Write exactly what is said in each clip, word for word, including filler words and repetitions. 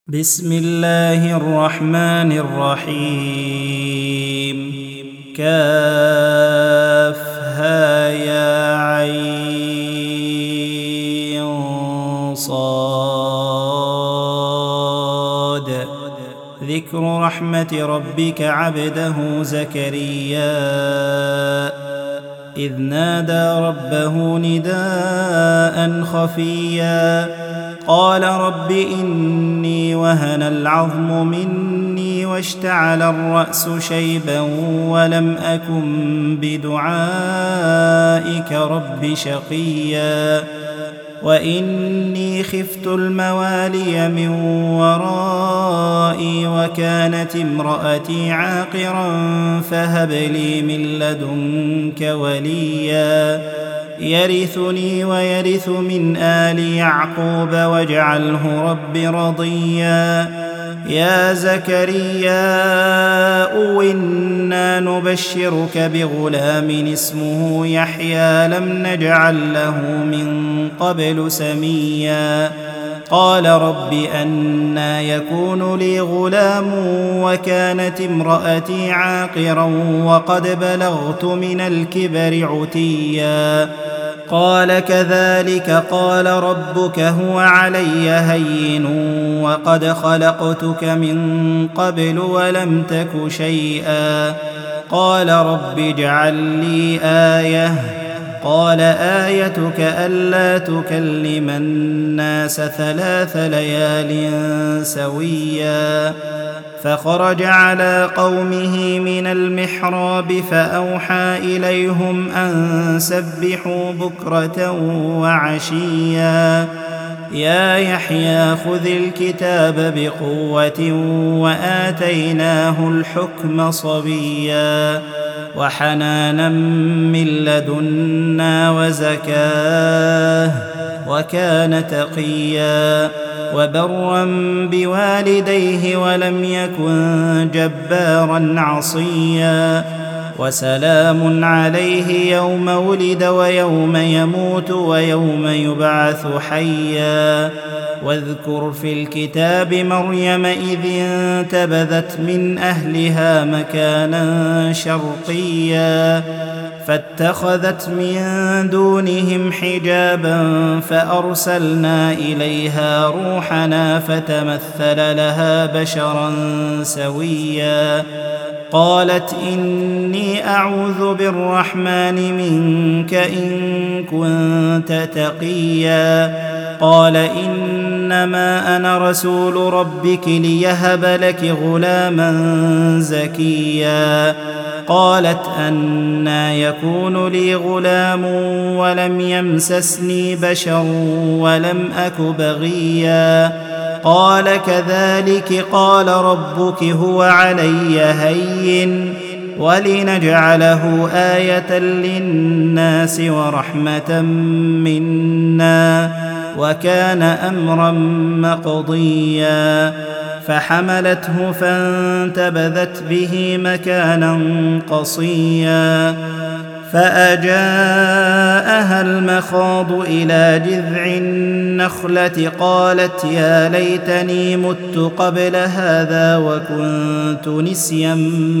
بسم الله الرحمن الرحيم كافها يا عين صاد ذكر رحمة ربك عبده زكريا إذ نادى ربه نداء خفيا قال رب إني وهن العظم مني واشتعل الرأس شيبا ولم أكن بدعائك رب شقيا وإني خفت الموالي من ورائي وكانت امرأتي عاقرا فهب لي من لدنك وليا يرثني ويرث من آل يعقوب واجعله رب رضيا يا زكريا إنا نبشرك بغلام اسمه يحيى لم نجعل له من قبل سميا قال رب أنى يكون لي غلام وكانت امرأتي عاقرا وقد بلغت من الكبر عتيا قال كذلك قال ربك هو علي هين وقد خلقتك من قبل ولم تك شيئا قال رب اجعل لي آية قال آيتك ألا تكلم الناس ثلاث ليال سويا فخرج على قومه من المحراب فأوحى إليهم أن سبحوا بكرة وعشيا يا يحيى خذ الكتاب بقوة وآتيناه الحكم صبيا وحنانا من لدنا وزكاه وكان تقيا وبرا بوالديه ولم يكن جبارا عصيا وسلام عليه يوم ولد ويوم يموت ويوم يبعث حيا واذكر في الكتاب مريم إذ انتبذت من أهلها مكانا شرقيا فاتخذت من دونهم حجابا فأرسلنا إليها روحنا فتمثل لها بشرا سويا قالت إني أعوذ بالرحمن منك إن كنت تقيا قال إنما أنا رسول ربك ليهب لك غلاما زكيا قالت أنى يكون لي غلام ولم يمسسني بشر ولم أك بغيا قال كذلك قال ربك هو علي هين ولنجعله آية للناس ورحمة منا وكان أمرا مقضيا فحملته فانتبذت به مكانا قصيا فأجاءها المخاض إلى جذع النخلة قالت يا ليتني مت قبل هذا وكنت نسيا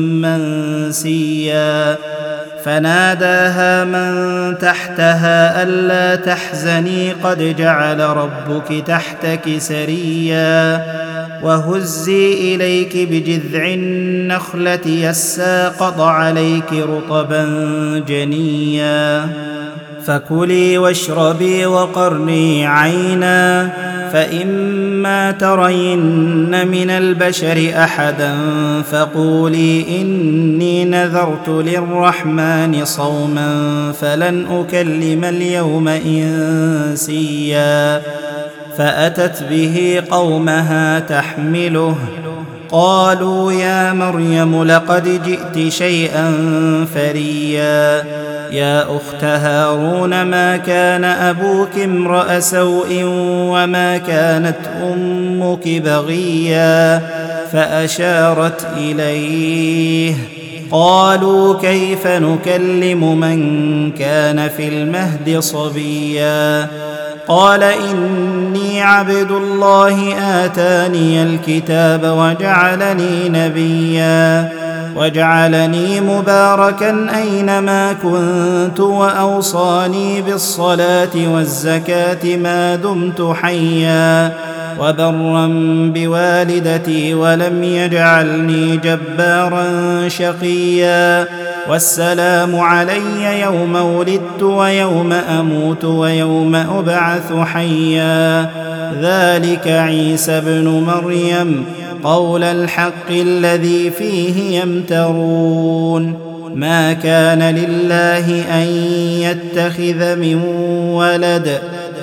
منسيا فناداها من تحتها ألا تحزني قد جعل ربك تحتك سريا وهزي إليك بجذع النخلة يساقط عليك رطبا جنيا فكلي واشربي وقرني عينا فإما ترين من البشر أحدا فقولي إني نذرت للرحمن صوما فلن أكلم اليوم إنسيا فأتت به قومها تحمله قالوا يا مريم لقد جئت شيئا فريا يا أخت هارون ما كان أبوك امرأ سوء وما كانت أمك بغيا فأشارت إليه قالوا كيف نكلم من كان في المهد صبيا قال إني إني عبد الله آتاني الكتاب وجعلني نبيا وجعلني مباركا أينما كنت وأوصاني بالصلاة والزكاة ما دمت حيا وبرا بوالدتي ولم يجعلني جبارا شقيا والسلام علي يوم ولدت ويوم أموت ويوم أبعث حيا ذلك عيسى بن مريم قول الحق الذي فيه يمترون ما كان لله أن يتخذ من ولد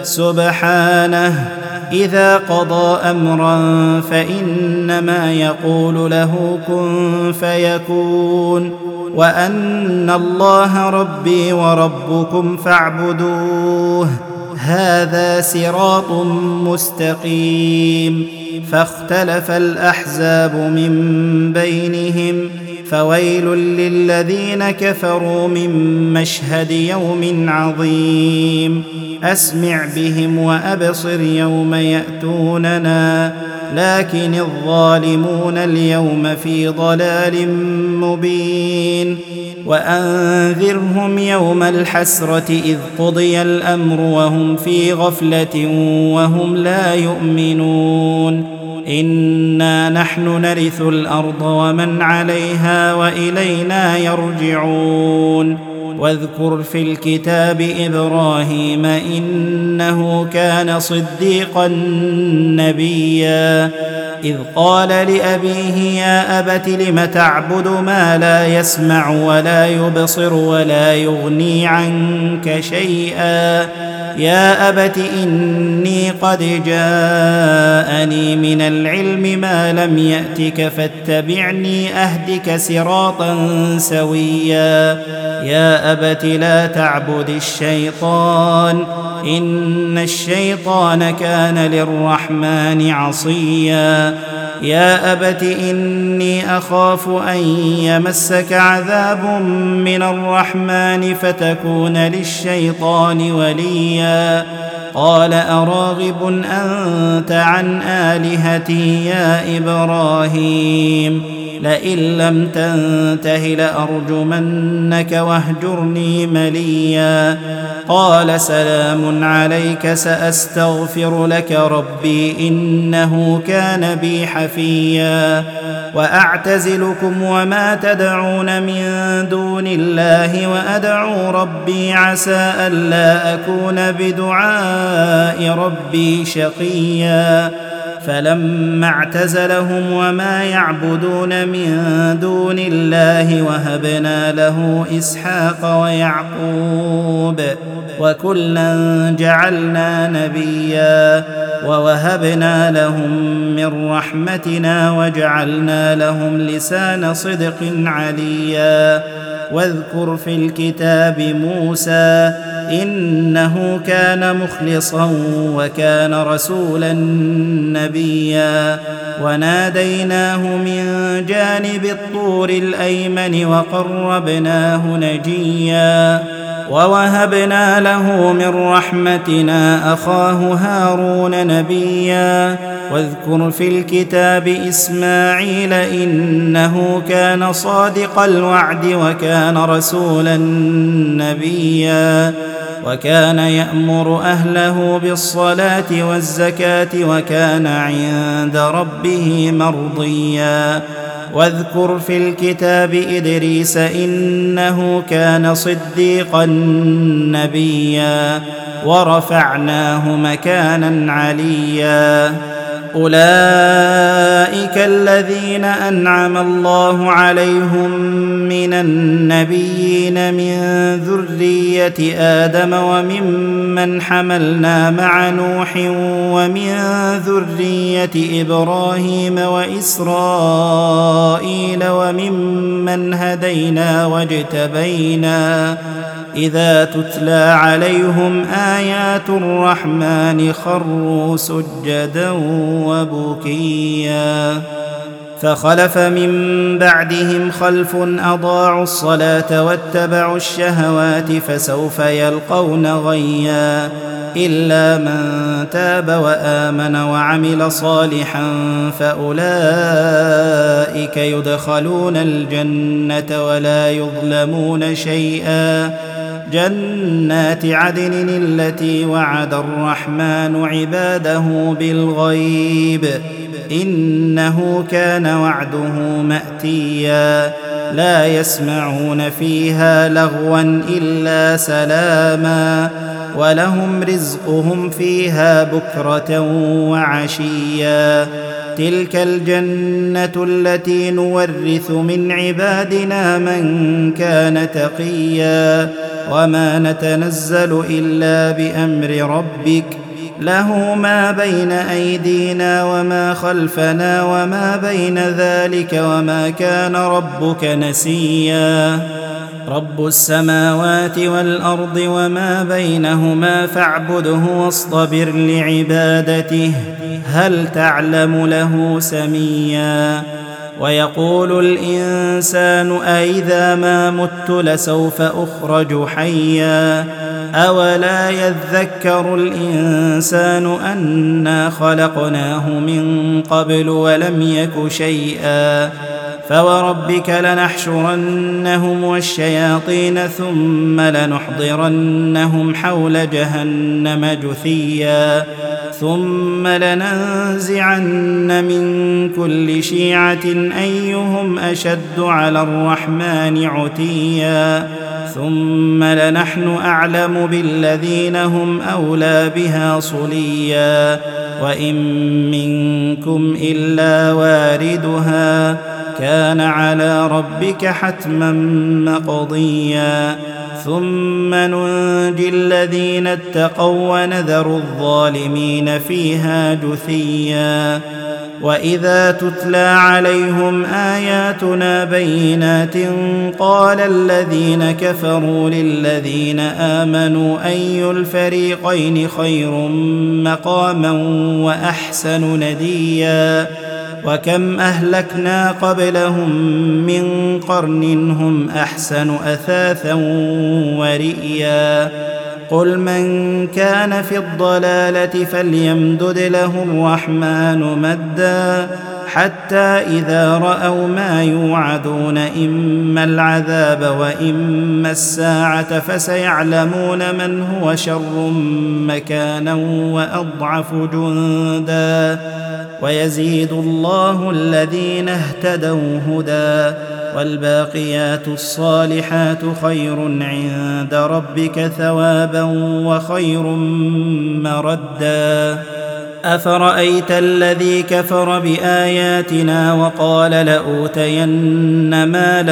سبحانه إذا قضى أمرا فإنما يقول له كن فيكون وأن الله ربي وربكم فاعبدوه هذا صراط مستقيم فاختلف الأحزاب من بينهم فويل للذين كفروا من مشهد يوم عظيم أسمع بهم وأبصر يوم يأتوننا لكن الظالمون اليوم في ضلال مبين وأنذرهم يوم الحسرة إذ قضي الأمر وهم في غفلة وهم لا يؤمنون إنا نحن نرث الأرض ومن عليها وإلينا يرجعون واذكر في الكتاب إبراهيم إنه كان صديقا نبيا إذ قال لأبيه يا أبت لم تعبد ما لا يسمع ولا يبصر ولا يغني عنك شيئا يا أبت إني قد جاءني من العلم ما لم يأتك فاتبعني أهدك صراطا سويا يا أبت لا تعبد الشيطان إن الشيطان كان للرحمن عصيا يا أبت إني أخاف أن يمسك عذاب من الرحمن فتكون للشيطان وليا قال أراغب أنت عن آلهتي يا إبراهيم لئن لم تنته لأرجمنك واهجرني مليا قال سلام عليك سأستغفر لك ربي إنه كان بي حفيا وأعتزلكم وما تدعون من دون الله وأدعو ربي عسى ألا أكون بدعاء ربي شقيا فلما اعتزلهم وما يعبدون من دون الله وهبنا له إسحاق ويعقوب وكلا جعلنا نبيا ووهبنا لهم من رحمتنا وجعلنا لهم لسان صدق عليا واذكر في الكتاب موسى إنه كان مخلصا وكان رسولا نبيا وناديناه من جانب الطور الأيمن وقربناه نجيا ووهبنا له من رحمتنا أخاه هارون نبيا واذكر في الكتاب إسماعيل إنه كان صادق الوعد وكان رسولا نبيا وكان يأمر أهله بالصلاة والزكاة وكان عند ربه مرضيا واذكر في الكتاب إدريس إنه كان صديقا نبيا ورفعناه مكانا عليا أولئك الذين أنعم الله عليهم من النبيين من ذرية آدم وممن حملنا مع نوح ومن ذرية إبراهيم وإسرائيل وممن هدينا واجتبينا إذا تتلى عليهم آيات الرحمن خروا سجدا وبكيا فخلف من بعدهم خلف أضاعوا الصلاة واتبعوا الشهوات فسوف يلقون غيا إلا من تاب وآمن وعمل صالحا فأولئك يدخلون الجنة ولا يظلمون شيئا. جنات عدن التي وعد الرحمن عباده بالغيب إنه كان وعده مأتيا. لا يسمعون فيها لغوا إلا سلاما ولهم رزقهم فيها بكرة وعشيا. تلك الجنة التي نورث من عبادنا من كان تقيا وما نتنزل إلا بأمر ربك له ما بين أيدينا وما خلفنا وما بين ذلك وما كان ربك نسيا. رب السماوات والأرض وما بينهما فاعبده واصطبر لعبادته هل تعلم له سميا. ويقول الإنسان أإذا ما مت لسوف أخرج حيا أولا يذكر الإنسان أنا خلقناه من قبل ولم يك شيئا. فوربك لنحشرنهم والشياطين ثم لنحضرنهم حول جهنم جثيا ثم لننزعن من كل شيعة أيهم أشد على الرحمن عتيا ثم لنحن أعلم بالذين هم أولى بها صليا وإن منكم إلا واردها كان على ربك حتما مقضيا ثم ننجي الذين اتقوا ونذر الظالمين فيها جثيا. وإذا تتلى عليهم آياتنا بينات قال الذين كفروا للذين آمنوا أي الفريقين خير مقاما وأحسن نديا. وكم أهلكنا قبلهم من قرن هم أحسن أثاثا ورئيا. قل من كان في الضلالة فليمدد له الرحمن مدا حتى إذا رأوا ما يوعدون إما العذاب وإما الساعة فسيعلمون من هو شر مكانا وأضعف جندا ويزيد الله الذين اهتدوا هدى والباقيات الصالحات خير عند ربك ثوابا وخير مردا. أفرأيت الذي كفر بآياتنا وقال لأوتين مالا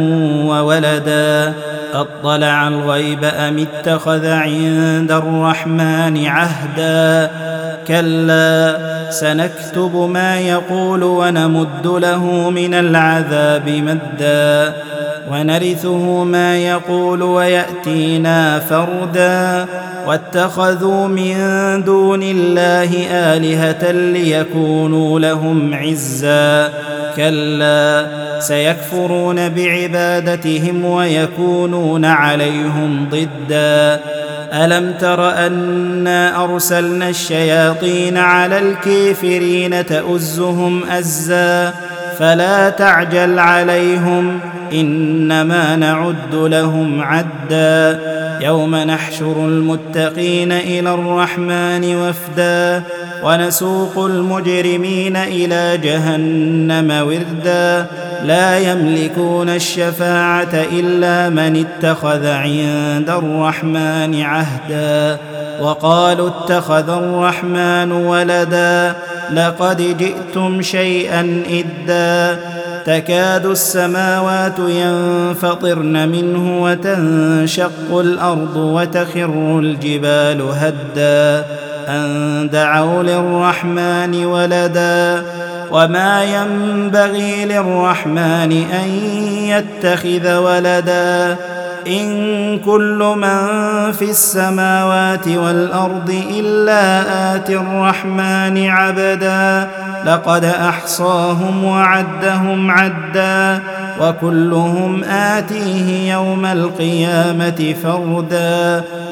وولدا أطلع الغيب أم اتخذ عند الرحمن عهدا كلا سنكتب ما يقول ونمد له من العذاب مدا ونرثه ما يقول ويأتينا فردا واتخذوا من دون الله آلهة ليكونوا لهم عزا كلا سيكفرون بعبادتهم ويكونون عليهم ضدا. ألم تر أنا أرسلنا الشياطين على الكافرين تؤزهم أزا فلا تعجل عليهم إنما نعد لهم عدا. يوم نحشر المتقين إلى الرحمن وفدا ونسوق المجرمين إلى جهنم وردا لا يملكون الشفاعة إلا من اتخذ عند الرحمن عهدا وقالوا اتخذ الرحمن ولدا لقد جئتم شيئا إدا. تكاد السماوات ينفطرن منه وتنشق الأرض وتخر الجبال هدا أن دعوا للرحمن ولدا وما ينبغي للرحمن أن يتخذ ولدا إن كل من في السماوات والأرض إلا آتي الرحمن عبدا لقد أحصاهم وعدهم عدا وكلهم آتيه يوم القيامة فردا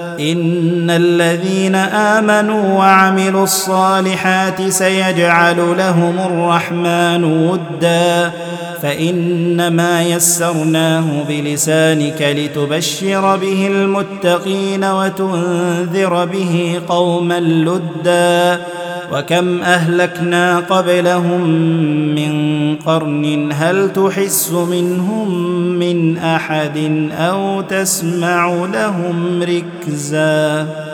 إن الذين آمنوا وعملوا الصالحات سيجعل لهم الرحمن ودا فإنما يسرناه بلسانك لتبشر به المتقين وتنذر به قوما لدا وكم أهلكنا قبلهم من قرن هل تحس منهم من أحد أو تسمع لهم ركزا